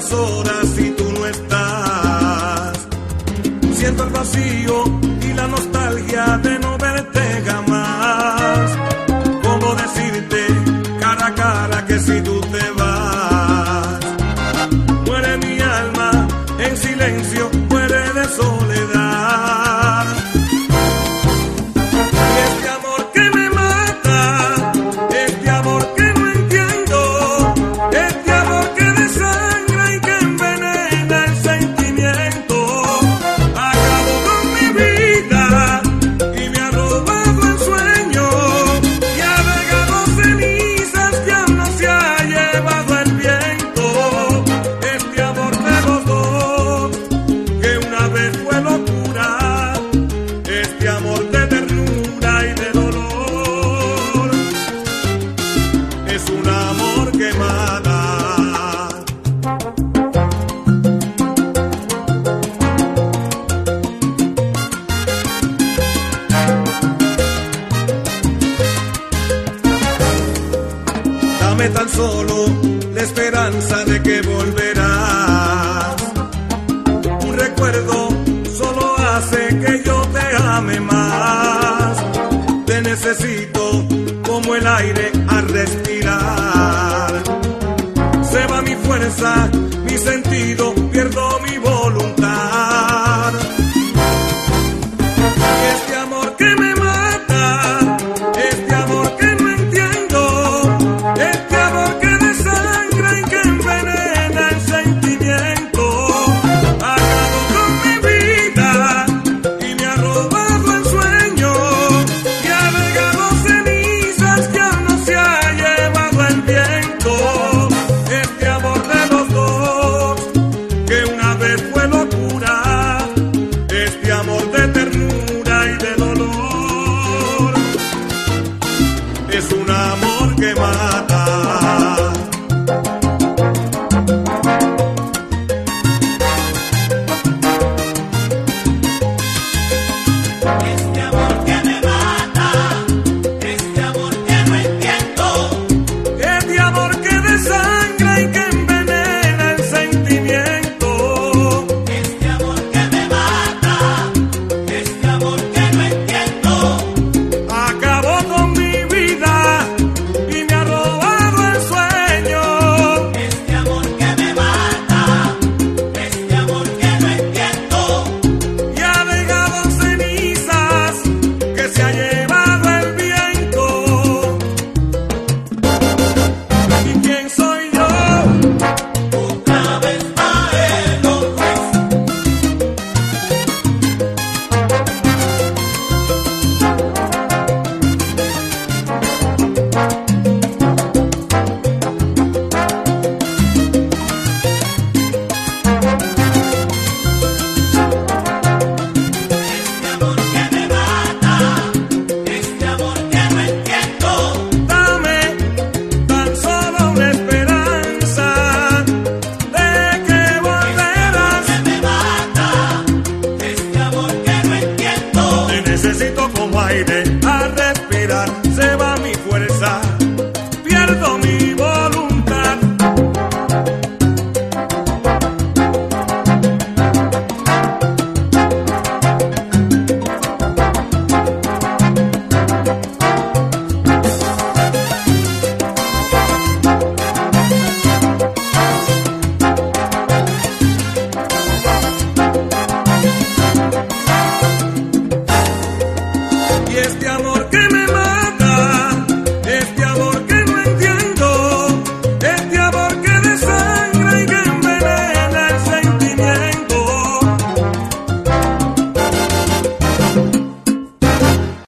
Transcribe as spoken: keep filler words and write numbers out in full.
las horas y tú no estás. Siento el vacío y la nostalgia de no verte jamás. ¿Cómo decirte cara a cara que si tú te vas? Muere mi alma en silencio, muere de soledad. Y este amor que me mata, este amor que no entiendo, este amor que desangra y que envenena el sentimiento, acabó con mi vida y me ha robado el sueño y ha regado cenizas que aún no se ha llevado el viento. Este amor de los dos, que una vez fue locura, este amor de ternura y de dolor, es un amor que mata. Dame tan solo la esperanza de que volverás. Un recuerdo solo hace que yo te ame más. Te necesito como el aire a respirar. Se va mi fuerza, mi sentido, pierdo mi voluntad. Y este amor que me mata, este amor que no entiendo, este amor que desangra y que envenena el sentimiento, acabó con mi vida y me ha robado el sueño y ha regado cenizas que aún no se ha llevado el viento. Este amor de los dos, que una vez fue locura, este amor de ternura y de dolor, es un amor que mata. Este amor que me mata, este amor que no entiendo, Este amor que desangra y que envenena el sentimiento, este amor que me mata, este amor que no entiendo, acabó con mi vida y me ha robado el sueño. este amor que me mata, este amor que no entiendo, Y ha dejado cenizas que se ha llevado el viento. ¿Y quién soy yo? otra vez a él ofrece. Este amor que me mata, este amor que no entiendo, Dame tan solo una esperanza de que volverás. que me mata, este amor que no entiendo. Te necesito como aire